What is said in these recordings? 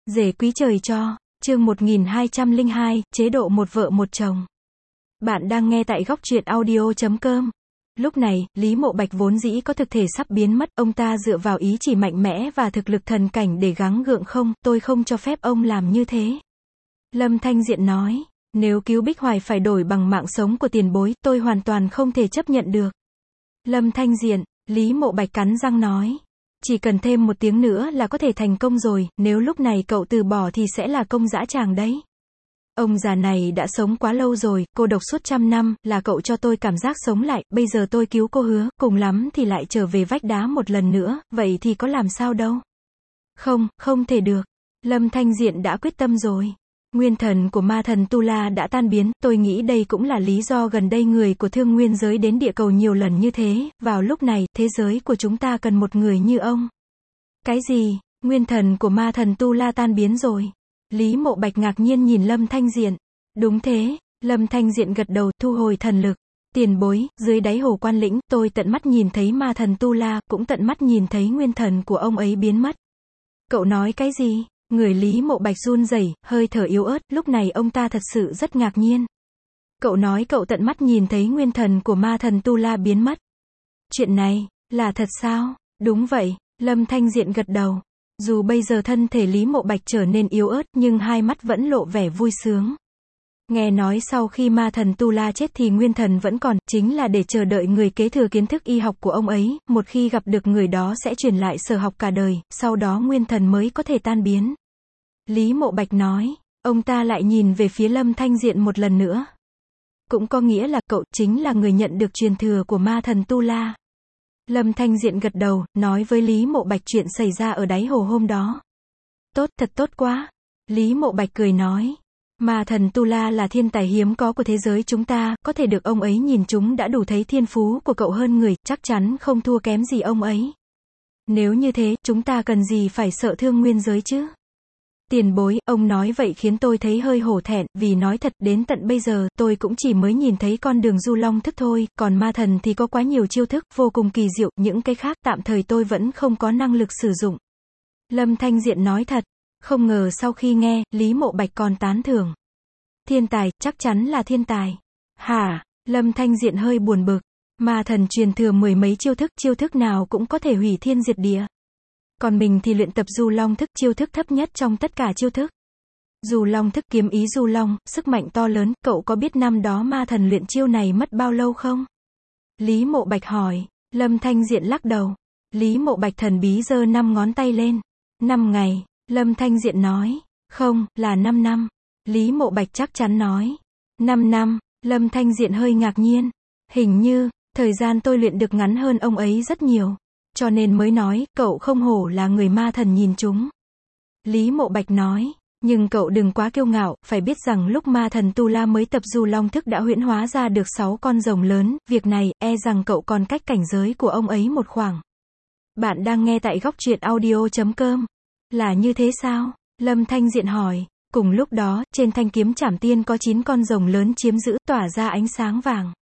Rể quý trời cho, chương 1202, chế độ một vợ một chồng. Bạn đang nghe tại góc truyện audio.com. Lúc này, Lý Mộ Bạch vốn dĩ có thực thể sắp biến mất, ông ta dựa vào ý chỉ mạnh mẽ và thực lực thần cảnh để gắng gượng không, tôi không cho phép ông làm như thế. Lâm Thanh Diện nói, nếu cứu Bích Hoài phải đổi bằng mạng sống của tiền bối, tôi hoàn toàn không thể chấp nhận được. Lâm Thanh Diện, Lý Mộ Bạch cắn răng nói. Chỉ cần thêm một tiếng nữa là có thể thành công rồi, nếu lúc này cậu từ bỏ thì sẽ là công dã tràng đấy. Ông già này đã sống quá lâu rồi, cô độc suốt 100 năm, là cậu cho tôi cảm giác sống lại, bây giờ tôi cứu cô hứa, cùng lắm thì lại trở về vách đá một lần nữa, vậy thì có làm sao đâu. Không, không thể được. Lâm Thanh Diện đã quyết tâm rồi. Nguyên thần của ma thần Tu La đã tan biến, tôi nghĩ đây cũng là lý do gần đây người của thương nguyên giới đến địa cầu nhiều lần như thế, vào lúc này, thế giới của chúng ta cần một người như ông. Cái gì? Nguyên thần của ma thần Tu La tan biến rồi? Lý Mộ Bạch ngạc nhiên nhìn Lâm Thanh Diện. Đúng thế, Lâm Thanh Diện gật đầu, thu hồi thần lực. Tiền bối, dưới đáy hồ Quan Lĩnh, tôi tận mắt nhìn thấy ma thần Tu La, cũng tận mắt nhìn thấy nguyên thần của ông ấy biến mất. Cậu nói cái gì? Người Lý Mộ Bạch run rẩy, hơi thở yếu ớt, lúc này ông ta thật sự rất ngạc nhiên. Cậu nói cậu tận mắt nhìn thấy nguyên thần của ma thần Tu La biến mất. Chuyện này, là thật sao? Đúng vậy, Lâm Thanh Diện gật đầu. Dù bây giờ thân thể Lý Mộ Bạch trở nên yếu ớt, nhưng hai mắt vẫn lộ vẻ vui sướng. Nghe nói sau khi ma thần Tu La chết thì nguyên thần vẫn còn, chính là để chờ đợi người kế thừa kiến thức y học của ông ấy, một khi gặp được người đó sẽ truyền lại sở học cả đời, sau đó nguyên thần mới có thể tan biến. Lý Mộ Bạch nói, ông ta lại nhìn về phía Lâm Thanh Diện một lần nữa. Cũng có nghĩa là cậu chính là người nhận được truyền thừa của ma thần Tu La. Lâm Thanh Diện gật đầu, nói với Lý Mộ Bạch chuyện xảy ra ở đáy hồ hôm đó. Tốt, thật tốt quá. Lý Mộ Bạch cười nói, ma thần Tu La là thiên tài hiếm có của thế giới chúng ta, có thể được ông ấy nhìn chúng đã đủ thấy thiên phú của cậu hơn người, chắc chắn không thua kém gì ông ấy. Nếu như thế, chúng ta cần gì phải sợ thương nguyên giới chứ? Tiền bối, ông nói vậy khiến tôi thấy hơi hổ thẹn, vì nói thật, đến tận bây giờ, tôi cũng chỉ mới nhìn thấy con đường du long thức thôi, còn ma thần thì có quá nhiều chiêu thức, vô cùng kỳ diệu, những cái khác, tạm thời tôi vẫn không có năng lực sử dụng. Lâm Thanh Diện nói thật, không ngờ sau khi nghe, Lý Mộ Bạch còn tán thưởng. Thiên tài, chắc chắn là thiên tài. Hả? Lâm Thanh Diện hơi buồn bực, ma thần truyền thừa mười mấy chiêu thức nào cũng có thể hủy thiên diệt địa. Còn mình thì luyện tập du long thức, chiêu thức thấp nhất trong tất cả chiêu thức. Du long thức, kiếm ý du long, sức mạnh to lớn, cậu có biết năm đó ma thần luyện chiêu này mất bao lâu không? Lý Mộ Bạch hỏi. Lâm Thanh Diện lắc đầu. Lý Mộ Bạch thần bí giơ 5 ngón tay lên. 5 ngày, Lâm Thanh Diện nói. Không, là 5 năm. Lý Mộ Bạch chắc chắn nói. 5 năm, Lâm Thanh Diện hơi ngạc nhiên. Hình như, thời gian tôi luyện được ngắn hơn ông ấy rất nhiều. Cho nên mới nói, cậu không hổ là người ma thần nhìn chúng. Lý Mộ Bạch nói, nhưng cậu đừng quá kiêu ngạo, phải biết rằng lúc ma thần Tu La mới tập du long thức đã huyễn hóa ra được 6 con rồng lớn, việc này, e rằng cậu còn cách cảnh giới của ông ấy một khoảng. Bạn đang nghe tại góc truyện audio.com. Là như thế sao? Lâm Thanh Diện hỏi. Cùng lúc đó, trên thanh kiếm Trảm Tiên có 9 con rồng lớn chiếm giữ, tỏa ra ánh sáng vàng.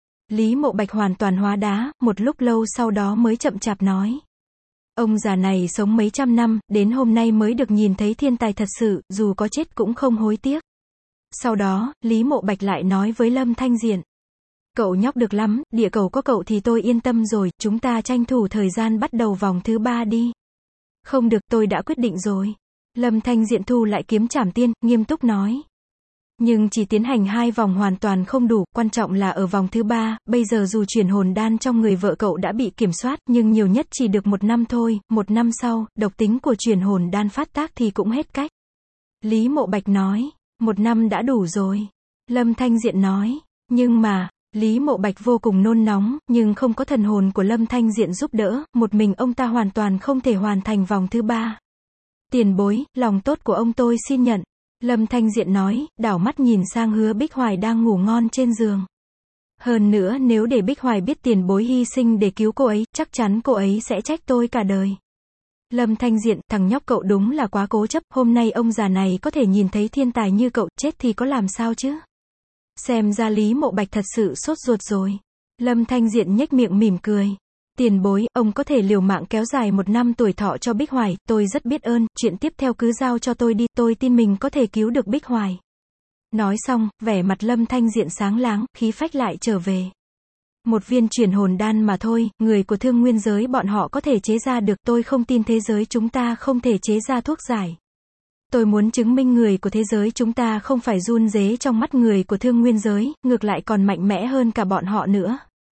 Lý Mộ Bạch hoàn toàn hóa đá, một lúc lâu sau đó mới chậm chạp nói. Ông già này sống mấy trăm năm, đến hôm nay mới được nhìn thấy thiên tài thật sự, dù có chết cũng không hối tiếc. Sau đó, Lý Mộ Bạch lại nói với Lâm Thanh Diện. Cậu nhóc được lắm, địa cầu có cậu thì tôi yên tâm rồi, chúng ta tranh thủ thời gian bắt đầu vòng thứ 3 đi. Không được, tôi đã quyết định rồi. Lâm Thanh Diện thu lại kiếm Trảm Tiên, nghiêm túc nói. Nhưng chỉ tiến hành 2 vòng hoàn toàn không đủ, quan trọng là ở vòng thứ 3, bây giờ dù chuyển hồn đan trong người vợ cậu đã bị kiểm soát, nhưng nhiều nhất chỉ được 1 năm thôi, 1 năm sau, độc tính của chuyển hồn đan phát tác thì cũng hết cách. Lý Mộ Bạch nói, 1 năm đã đủ rồi. Lâm Thanh Diện nói, nhưng mà, Lý Mộ Bạch vô cùng nôn nóng, nhưng không có thần hồn của Lâm Thanh Diện giúp đỡ, một mình ông ta hoàn toàn không thể hoàn thành vòng thứ 3. Tiền bối, lòng tốt của ông tôi xin nhận. Lâm Thanh Diện nói, đảo mắt nhìn sang Hứa Bích Hoài đang ngủ ngon trên giường. Hơn nữa nếu để Bích Hoài biết tiền bối hy sinh để cứu cô ấy, chắc chắn cô ấy sẽ trách tôi cả đời. Lâm Thanh Diện, thằng nhóc cậu đúng là quá cố chấp, hôm nay ông già này có thể nhìn thấy thiên tài như cậu, chết thì có làm sao chứ? Xem ra Lý Mộ Bạch thật sự sốt ruột rồi. Lâm Thanh Diện nhếch miệng mỉm cười. Tiền bối, ông có thể liều mạng kéo dài 1 năm tuổi thọ cho Bích Hoài, tôi rất biết ơn, chuyện tiếp theo cứ giao cho tôi đi, tôi tin mình có thể cứu được Bích Hoài. Nói xong, vẻ mặt Lâm Thanh Diện sáng láng, khí phách lại trở về. Một viên chuyển hồn đan mà thôi, người của Thương Nguyên giới bọn họ có thể chế ra được, tôi không tin thế giới chúng ta không thể chế ra thuốc giải. Tôi muốn chứng minh người của thế giới chúng ta không phải run rế trong mắt người của Thương Nguyên giới, ngược lại còn mạnh mẽ hơn cả bọn họ nữa.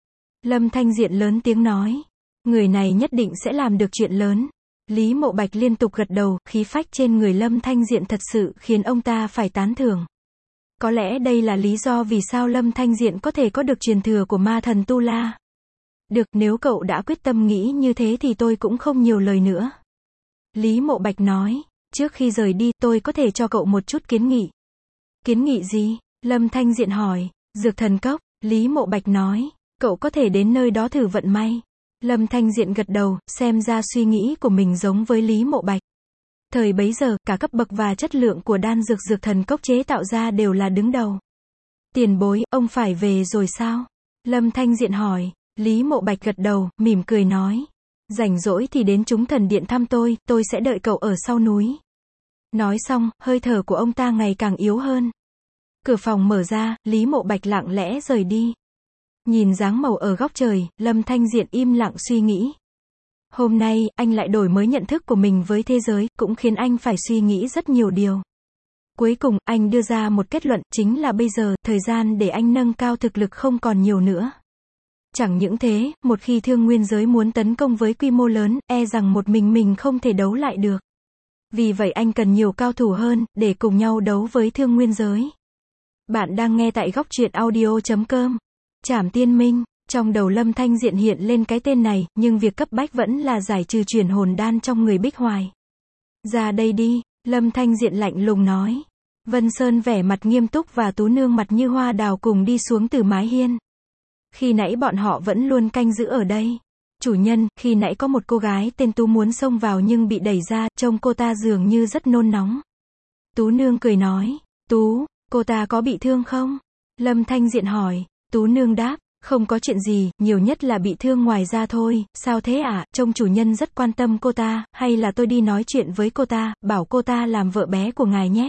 Lâm Thanh Diện lớn tiếng nói. Người này nhất định sẽ làm được chuyện lớn. Lý Mộ Bạch liên tục gật đầu, khí phách trên người Lâm Thanh Diện thật sự khiến ông ta phải tán thưởng. Có lẽ đây là lý do vì sao Lâm Thanh Diện có thể có được truyền thừa của ma thần Tu La. Được, nếu cậu đã quyết tâm nghĩ như thế thì tôi cũng không nhiều lời nữa. Lý Mộ Bạch nói. Trước khi rời đi, tôi có thể cho cậu một chút kiến nghị. Kiến nghị gì? Lâm Thanh Diện hỏi. Dược thần cốc, Lý Mộ Bạch nói. Cậu có thể đến nơi đó thử vận may. Lâm Thanh Diện gật đầu, xem ra suy nghĩ của mình giống với Lý Mộ Bạch. Thời bấy giờ, cả cấp bậc và chất lượng của đan dược dược thần cốc chế tạo ra đều là đứng đầu. Tiền bối, ông phải về rồi sao? Lâm Thanh Diện hỏi. Lý Mộ Bạch gật đầu, mỉm cười nói. Rảnh rỗi thì đến chúng thần điện thăm tôi sẽ đợi cậu ở sau núi. Nói xong, hơi thở của ông ta ngày càng yếu hơn. Cửa phòng mở ra, Lý Mộ Bạch lặng lẽ rời đi. Nhìn dáng màu ở góc trời, Lâm Thanh Diện im lặng suy nghĩ. Hôm nay, anh lại đổi mới nhận thức của mình với thế giới, cũng khiến anh phải suy nghĩ rất nhiều điều. Cuối cùng, anh đưa ra một kết luận, chính là bây giờ, thời gian để anh nâng cao thực lực không còn nhiều nữa. Chẳng những thế, một khi Thương Nguyên giới muốn tấn công với quy mô lớn, e rằng một mình không thể đấu lại được. Vì vậy anh cần nhiều cao thủ hơn, để cùng nhau đấu với Thương Nguyên giới. Bạn đang nghe tại Góc Truyện Audio.com. Trảm Tiên Minh, trong đầu Lâm Thanh Diện hiện lên cái tên này, nhưng việc cấp bách vẫn là giải trừ chuyển hồn đan trong người Bích Hoài. Ra đây đi, Lâm Thanh Diện lạnh lùng nói. Vân Sơn vẻ mặt nghiêm túc và Tú Nương mặt như hoa đào cùng đi xuống từ mái hiên. Khi nãy bọn họ vẫn luôn canh giữ ở đây. Chủ nhân, khi nãy có một cô gái tên Tú muốn xông vào nhưng bị đẩy ra, trông cô ta dường như rất nôn nóng. Tú Nương cười nói. Tú, cô ta có bị thương không? Lâm Thanh Diện hỏi. Tú Nương đáp. Không có chuyện gì, nhiều nhất là bị thương ngoài da thôi. Sao thế ạ? Trông chủ nhân rất quan tâm cô ta, hay là tôi đi nói chuyện với cô ta, bảo cô ta làm vợ bé của ngài nhé.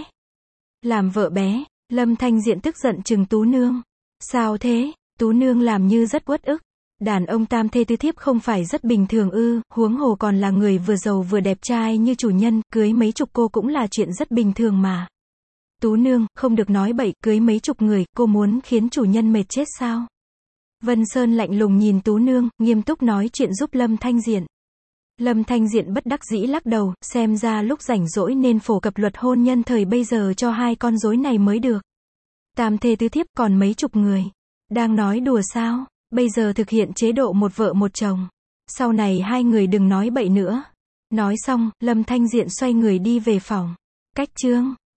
Làm vợ bé? Lâm Thanh Diện tức giận trừng Tú Nương. Sao thế? Tú Nương làm như rất uất ức. Đàn ông tam thê tứ thiếp không phải rất bình thường ư, huống hồ còn là người vừa giàu vừa đẹp trai như chủ nhân, cưới mấy chục cô cũng là chuyện rất bình thường mà. Tú Nương, không được nói bậy, cưới mấy chục người, cô muốn khiến chủ nhân mệt chết sao? Vân Sơn lạnh lùng nhìn Tú Nương, nghiêm túc nói chuyện giúp Lâm Thanh Diện. Lâm Thanh Diện bất đắc dĩ lắc đầu, xem ra lúc rảnh rỗi nên phổ cập luật hôn nhân thời bây giờ cho hai con rối này mới được. Tam thê tứ thiếp còn mấy chục người. Đang nói đùa sao? Bây giờ thực hiện chế độ một vợ một chồng. Sau này hai người đừng nói bậy nữa. Nói xong, Lâm Thanh Diện xoay người đi về phòng. Cách chương